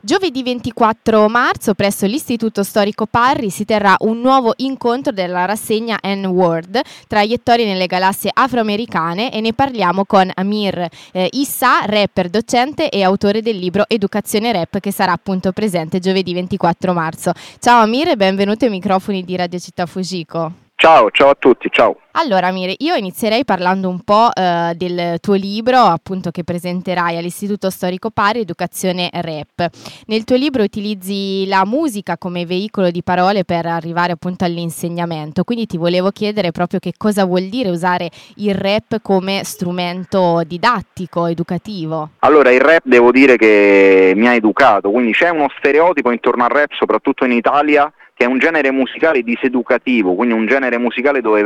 Giovedì 24 marzo presso l'Istituto Storico Parri si terrà un nuovo incontro della rassegna N-Word, traiettorie nelle galassie afroamericane, e ne parliamo con Amir Issa, rapper, docente e autore del libro Educazione Rap, che sarà appunto presente giovedì 24 marzo. Ciao Amir e benvenuto ai microfoni di Radio Città Fujiko. Ciao a tutti, ciao. Allora Amir, io inizierei parlando un po' del tuo libro, appunto, che presenterai all'Istituto Storico Parri, Educazione Rap. Nel tuo libro utilizzi la musica come veicolo di parole per arrivare appunto all'insegnamento, quindi ti volevo chiedere proprio che cosa vuol dire usare il rap come strumento didattico, educativo. Allora, il rap devo dire che mi ha educato, quindi c'è uno stereotipo intorno al rap, soprattutto in Italia, che è un genere musicale diseducativo, quindi un genere musicale dove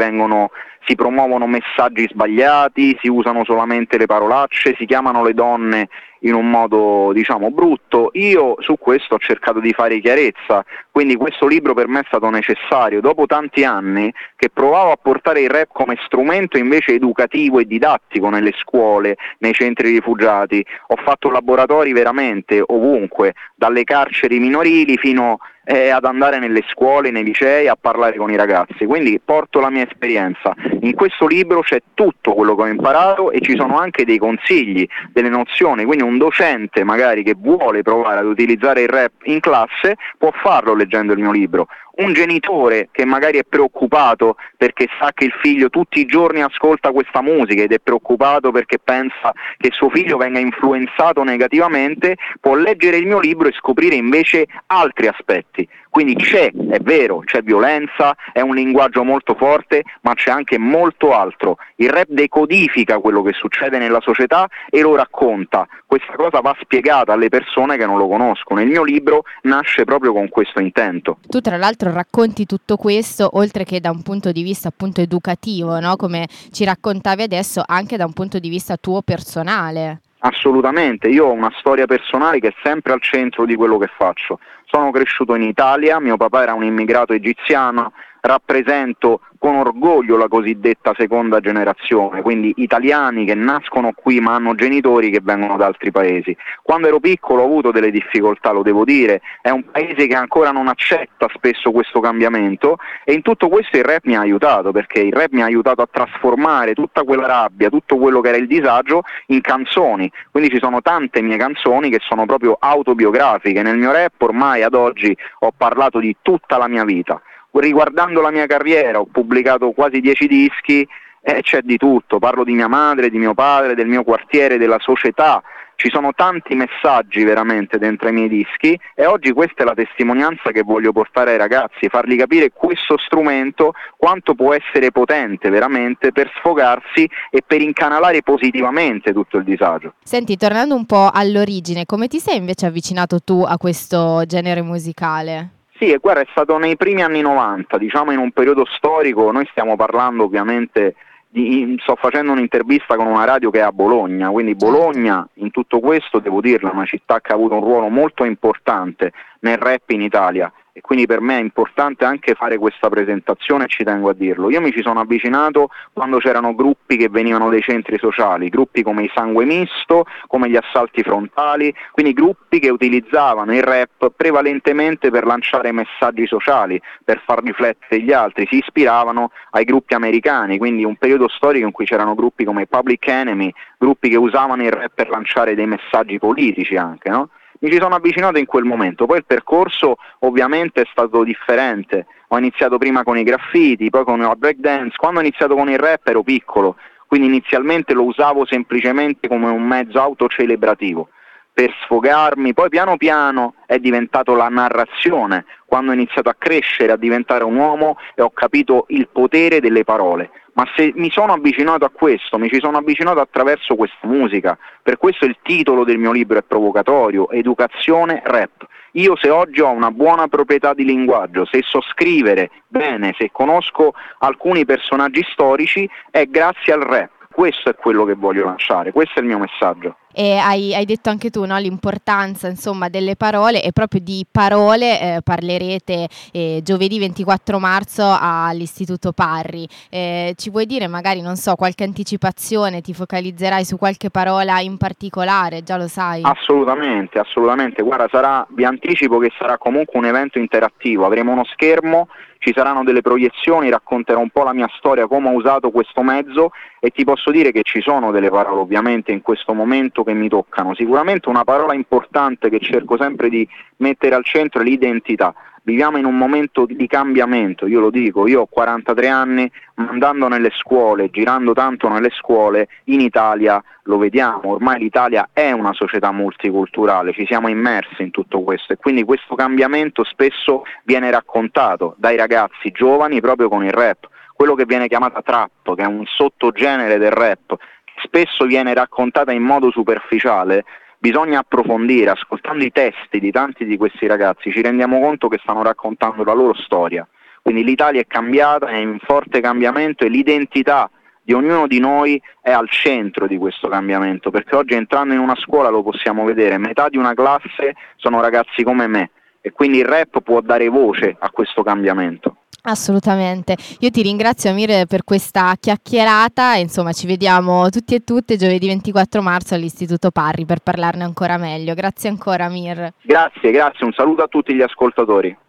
si promuovono messaggi sbagliati, si usano solamente le parolacce, si chiamano le donne in un modo diciamo brutto. Io su questo ho cercato di fare chiarezza, quindi questo libro per me è stato necessario, dopo tanti anni che provavo a portare il rap come strumento invece educativo e didattico nelle scuole, nei centri rifugiati. Ho fatto laboratori veramente ovunque, dalle carceri minorili fino ad andare nelle scuole, nei licei, a parlare con i ragazzi, quindi porto la mia esperienza. In questo libro c'è tutto quello che ho imparato e ci sono anche dei consigli, delle nozioni, quindi un docente magari che vuole provare ad utilizzare il rap in classe può farlo leggendo il mio libro. Un genitore che magari è preoccupato perché sa che il figlio tutti i giorni ascolta questa musica ed è preoccupato perché pensa che suo figlio venga influenzato negativamente, può leggere il mio libro e scoprire invece altri aspetti. Quindi è vero, c'è violenza, è un linguaggio molto forte, ma c'è anche molto altro. Il rap decodifica quello che succede nella società e lo racconta. Questa cosa va spiegata alle persone che non lo conoscono. Il mio libro nasce proprio con questo intento. Tu tra l'altro racconti tutto questo, oltre che da un punto di vista appunto educativo, no? Come ci raccontavi adesso, anche da un punto di vista tuo personale. Assolutamente, io ho una storia personale che è sempre al centro di quello che faccio. Sono cresciuto in Italia, mio papà era un immigrato egiziano, rappresento con orgoglio la cosiddetta seconda generazione, quindi italiani che nascono qui ma hanno genitori che vengono da altri paesi. Quando ero piccolo ho avuto delle difficoltà, lo devo dire, è un paese che ancora non accetta spesso questo cambiamento e in tutto questo il rap mi ha aiutato, perché il rap mi ha aiutato a trasformare tutta quella rabbia, tutto quello che era il disagio in canzoni, quindi ci sono tante mie canzoni che sono proprio autobiografiche. Nel mio rap ormai ad oggi ho parlato di tutta la mia vita. Riguardando la mia carriera ho pubblicato quasi 10 dischi e c'è di tutto, parlo di mia madre, di mio padre, del mio quartiere, della società, ci sono tanti messaggi veramente dentro ai miei dischi e oggi questa è la testimonianza che voglio portare ai ragazzi, fargli capire questo strumento quanto può essere potente veramente per sfogarsi e per incanalare positivamente tutto il disagio. Senti, tornando un po' all'origine, come ti sei invece avvicinato tu a questo genere musicale? Sì, e guarda, è stato nei primi anni 90, diciamo in un periodo storico, noi stiamo parlando ovviamente sto facendo un'intervista con una radio che è a Bologna, quindi Bologna in tutto questo, devo dirla, è una città che ha avuto un ruolo molto importante nel rap in Italia e quindi per me è importante anche fare questa presentazione e ci tengo a dirlo. Io mi ci sono avvicinato quando c'erano gruppi che venivano dai centri sociali, gruppi come i Sangue Misto, come gli Assalti Frontali, quindi gruppi che utilizzavano il rap prevalentemente per lanciare messaggi sociali, per far riflettere gli altri, si ispiravano ai gruppi americani, quindi un periodo storico in cui c'erano gruppi come i Public Enemy, gruppi che usavano il rap per lanciare dei messaggi politici anche, no? Mi ci sono avvicinato in quel momento, poi il percorso ovviamente è stato differente, ho iniziato prima con i graffiti, poi con la breakdance, quando ho iniziato con il rap ero piccolo, quindi inizialmente lo usavo semplicemente come un mezzo autocelebrativo, per sfogarmi, poi piano piano è diventato la narrazione, quando ho iniziato a crescere, a diventare un uomo e ho capito il potere delle parole. Ma se mi sono avvicinato a questo, mi ci sono avvicinato attraverso questa musica, per questo il titolo del mio libro è provocatorio, Educazione Rap. Io se oggi ho una buona proprietà di linguaggio, se so scrivere bene, se conosco alcuni personaggi storici, è grazie al rap. Questo è quello che voglio lanciare, questo è il mio messaggio. E hai detto anche tu, no, l'importanza insomma delle parole, e proprio di parole parlerete giovedì 24 marzo all'Istituto Parri. Ci vuoi dire magari, non so, qualche anticipazione, ti focalizzerai su qualche parola in particolare, già lo sai? Assolutamente, assolutamente. Guarda, vi anticipo che sarà comunque un evento interattivo, avremo uno schermo, ci saranno delle proiezioni, racconterò un po' la mia storia, come ho usato questo mezzo, e ti posso dire che ci sono delle parole ovviamente in questo momento che mi toccano. Sicuramente una parola importante che cerco sempre di mettere al centro è l'identità. Viviamo in un momento di cambiamento, io lo dico, io ho 43 anni, ma andando nelle scuole, girando tanto nelle scuole, in Italia lo vediamo, ormai l'Italia è una società multiculturale, ci siamo immersi in tutto questo, e quindi questo cambiamento spesso viene raccontato dai ragazzi giovani proprio con il rap, quello che viene chiamata trap, che è un sottogenere del rap, spesso viene raccontata in modo superficiale. Bisogna approfondire, ascoltando i testi di tanti di questi ragazzi ci rendiamo conto che stanno raccontando la loro storia. Quindi l'Italia è cambiata, è in forte cambiamento, e l'identità di ognuno di noi è al centro di questo cambiamento, perché oggi, entrando in una scuola, lo possiamo vedere, metà di una classe sono ragazzi come me, e quindi il rap può dare voce a questo cambiamento. Assolutamente. Io ti ringrazio, Amir, per questa chiacchierata, e insomma ci vediamo tutti e tutte giovedì 24 marzo all'Istituto Parri per parlarne ancora meglio. Grazie ancora, Amir. Grazie, un saluto a tutti gli ascoltatori.